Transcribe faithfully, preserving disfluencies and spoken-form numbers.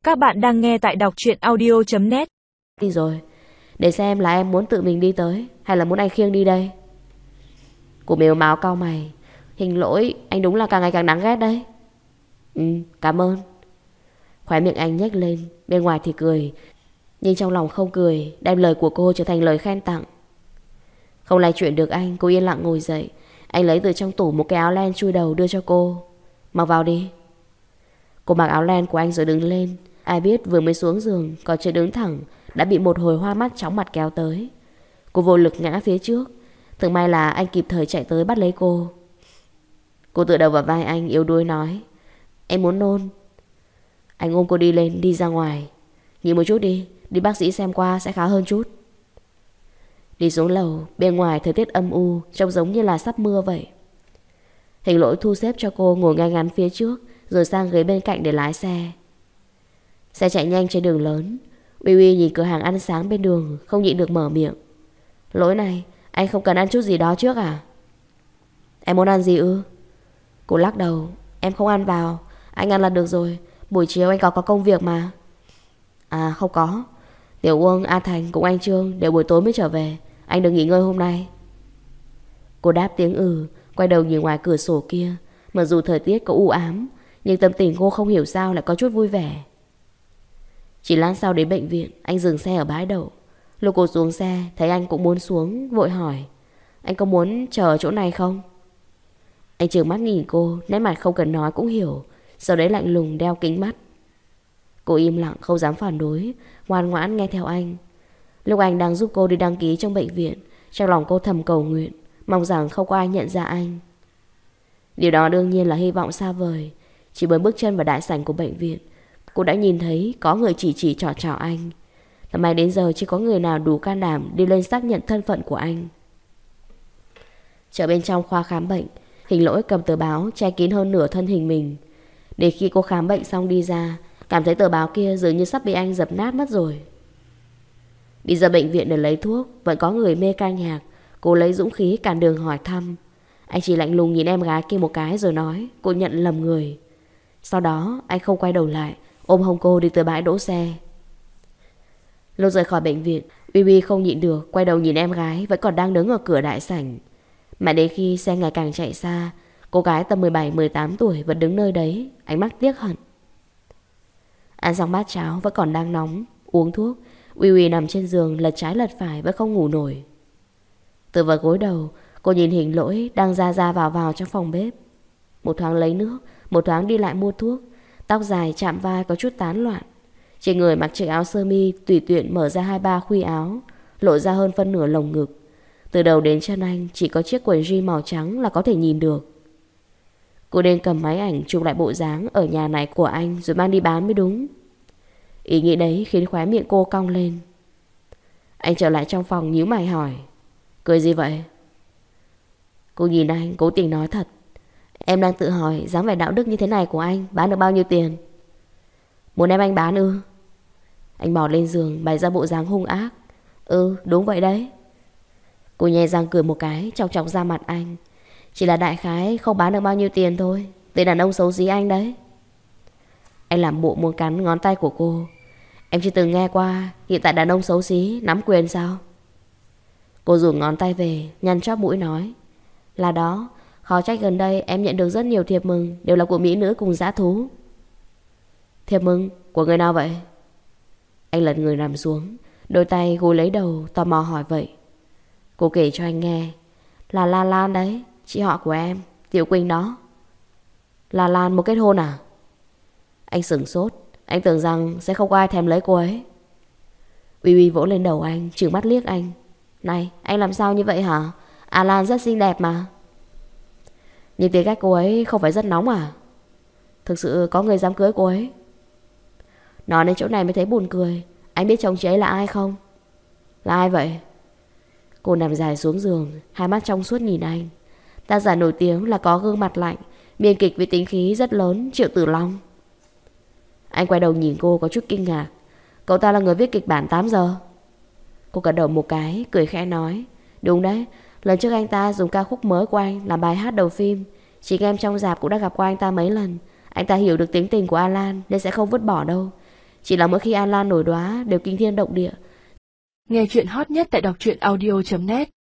Các bạn đang nghe tại đọc truyện audio chấm net. Đi rồi, để xem là em muốn tự mình đi tới hay là muốn anh khiêng đi đây. Cô mếu máu cau mày. Hình Lỗi, anh đúng là càng ngày càng đáng ghét đấy. Ừ, cảm ơn. Khóe miệng anh nhếch lên, bên ngoài thì cười, nhưng trong lòng không cười, đem lời của cô trở thành lời khen tặng. Không lay chuyện được anh, cô yên lặng ngồi dậy. Anh lấy từ trong tủ một cái áo len chui đầu đưa cho cô. Mặc vào đi. Cô mặc áo len của anh rồi đứng lên. Ai biết vừa mới xuống giường, còn chưa đứng thẳng, đã bị một hồi hoa mắt chóng mặt kéo tới. Cô vô lực ngã phía trước. Thực may là anh kịp thời chạy tới bắt lấy cô. Cô tựa đầu vào vai anh, yếu đuối nói: Em muốn nôn. Anh ôm cô đi lên, đi ra ngoài. Nghỉ một chút đi, đi bác sĩ xem qua sẽ khá hơn chút. Đi xuống lầu, bên ngoài thời tiết âm u, trông giống như là sắp mưa vậy. Hình Lỗi thu xếp cho cô ngồi ngay ngắn phía trước, rồi sang ghế bên cạnh để lái xe. Xe chạy nhanh trên đường lớn. Uy Uy nhìn cửa hàng ăn sáng bên đường, không nhịn được mở miệng: Lỗi này, anh không cần ăn chút gì đó trước à? Em muốn ăn gì ư? Cô lắc đầu: Em không ăn vào, anh ăn là được rồi. Buổi chiều anh có có công việc mà. À không có, Tiểu Uông, A Thành cùng anh Trương đều buổi tối mới trở về. Anh được nghỉ ngơi hôm nay. Cô đáp tiếng ừ, quay đầu nhìn ngoài cửa sổ kia. Mặc dù thời tiết có u ám, nhưng tâm tình cô không hiểu sao lại có chút vui vẻ. Chỉ lát sau đến bệnh viện, anh dừng xe ở bãi đậu. Lúc cô xuống xe, thấy anh cũng muốn xuống, vội hỏi: Anh có muốn chờ ở chỗ này không? Anh trừng mắt nhìn cô, nét mặt không cần nói cũng hiểu. Sau đấy lạnh lùng đeo kính mắt. Cô im lặng không dám phản đối, ngoan ngoãn nghe theo anh. Lúc anh đang giúp cô đi đăng ký trong bệnh viện, trong lòng cô thầm cầu nguyện, mong rằng không có ai nhận ra anh. Điều đó đương nhiên là hy vọng xa vời. Chỉ bởi bước chân vào đại sảnh của bệnh viện, cô đã nhìn thấy có người chỉ chỉ trò trò anh. Tầm này đến giờ chỉ có người nào đủ can đảm đi lên xác nhận thân phận của anh. Trở bên trong khoa khám bệnh, Hình Lỗi cầm tờ báo che kín hơn nửa thân hình mình. Để khi cô khám bệnh xong đi ra, cảm thấy tờ báo kia dường như sắp bị anh dập nát mất rồi. Đi ra bệnh viện để lấy thuốc, vẫn có người mê ca nhạc. Cô lấy dũng khí cản đường hỏi thăm. Anh chỉ lạnh lùng nhìn em gái kia một cái rồi nói cô nhận lầm người. Sau đó anh không quay đầu lại, ôm hông cô đi tới bãi đỗ xe. Lúc rời khỏi bệnh viện, Uy Uy không nhịn được, quay đầu nhìn em gái vẫn còn đang đứng ở cửa đại sảnh. Mà đến khi xe ngày càng chạy xa, cô gái tầm mười bảy mười tám tuổi vẫn đứng nơi đấy, ánh mắt tiếc hận. Ăn xong bát cháo vẫn còn đang nóng, uống thuốc, Uy Uy nằm trên giường lật trái lật phải vẫn không ngủ nổi. Từ vào gối đầu, cô nhìn Hình Lỗi đang ra ra vào vào trong phòng bếp. Một thoáng lấy nước, một thoáng đi lại mua thuốc. Tóc dài chạm vai có chút tán loạn. Trên người mặc chiếc áo sơ mi tùy tiện mở ra hai ba khuy áo, lộ ra hơn phân nửa lồng ngực. Từ đầu đến chân anh chỉ có chiếc quần jean màu trắng là có thể nhìn được. Cô nên cầm máy ảnh chụp lại bộ dáng ở nhà này của anh rồi mang đi bán mới đúng. Ý nghĩ đấy khiến khóe miệng cô cong lên. Anh trở lại trong phòng nhíu mày hỏi: Cười gì vậy? Cô nhìn anh cố tình nói thật: Em đang tự hỏi dáng vẻ đạo đức như thế này của anh bán được bao nhiêu tiền. Muốn em anh bán ư? Anh bò lên giường bày ra bộ dáng hung ác. Ừ đúng vậy đấy. Cô nhe răng cười một cái, chọc chọc ra mặt anh. Chỉ là đại khái không bán được bao nhiêu tiền thôi. Tên đàn ông xấu xí anh đấy. Anh làm bộ muốn cắn ngón tay của cô. Em chưa từng nghe qua hiện tại đàn ông xấu xí nắm quyền sao? Cô rủ ngón tay về, nhăn chóp mũi nói: Là đó, khó trách gần đây em nhận được rất nhiều thiệp mừng, đều là của mỹ nữ cùng dã thú. Thiệp mừng của người nào vậy? Anh lật người nằm xuống, đôi tay gối lấy đầu, tò mò hỏi vậy. Cô kể cho anh nghe: Là La Lan đấy, chị họ của em, Tiểu Quỳnh đó. La Lan một kết hôn à? Anh sửng sốt, anh tưởng rằng sẽ không có ai thèm lấy cô ấy. Uy Uy vỗ lên đầu anh, trừng mắt liếc anh: Này, anh làm sao như vậy hả? À Lan rất xinh đẹp mà. Nhưng tính cách cô ấy không phải rất nóng à? Thực sự có người dám cưới cô ấy. Nói đến chỗ này mới thấy buồn cười. Anh biết chồng chị ấy là ai không? Là ai vậy? Cô nằm dài xuống giường, hai mắt trong suốt nhìn anh. Tác giả nổi tiếng là có gương mặt lạnh, biên kịch với tính khí rất lớn, Triệu Tử Long. Anh quay đầu nhìn cô có chút kinh ngạc. Cậu ta là người viết kịch bản tám giờ. Cô gật đầu một cái, cười khẽ nói: Đúng đấy, lần trước anh ta dùng ca khúc mới của anh làm bài hát đầu phim. Chị em trong rạp cũng đã gặp qua anh ta mấy lần. Anh ta hiểu được tính tình của Alan nên sẽ không vứt bỏ đâu. Chỉ là mỗi khi An Lan nổi đoá đều kinh thiên động địa. Nghe chuyện hot nhất tại đọc truyện audio chấm net.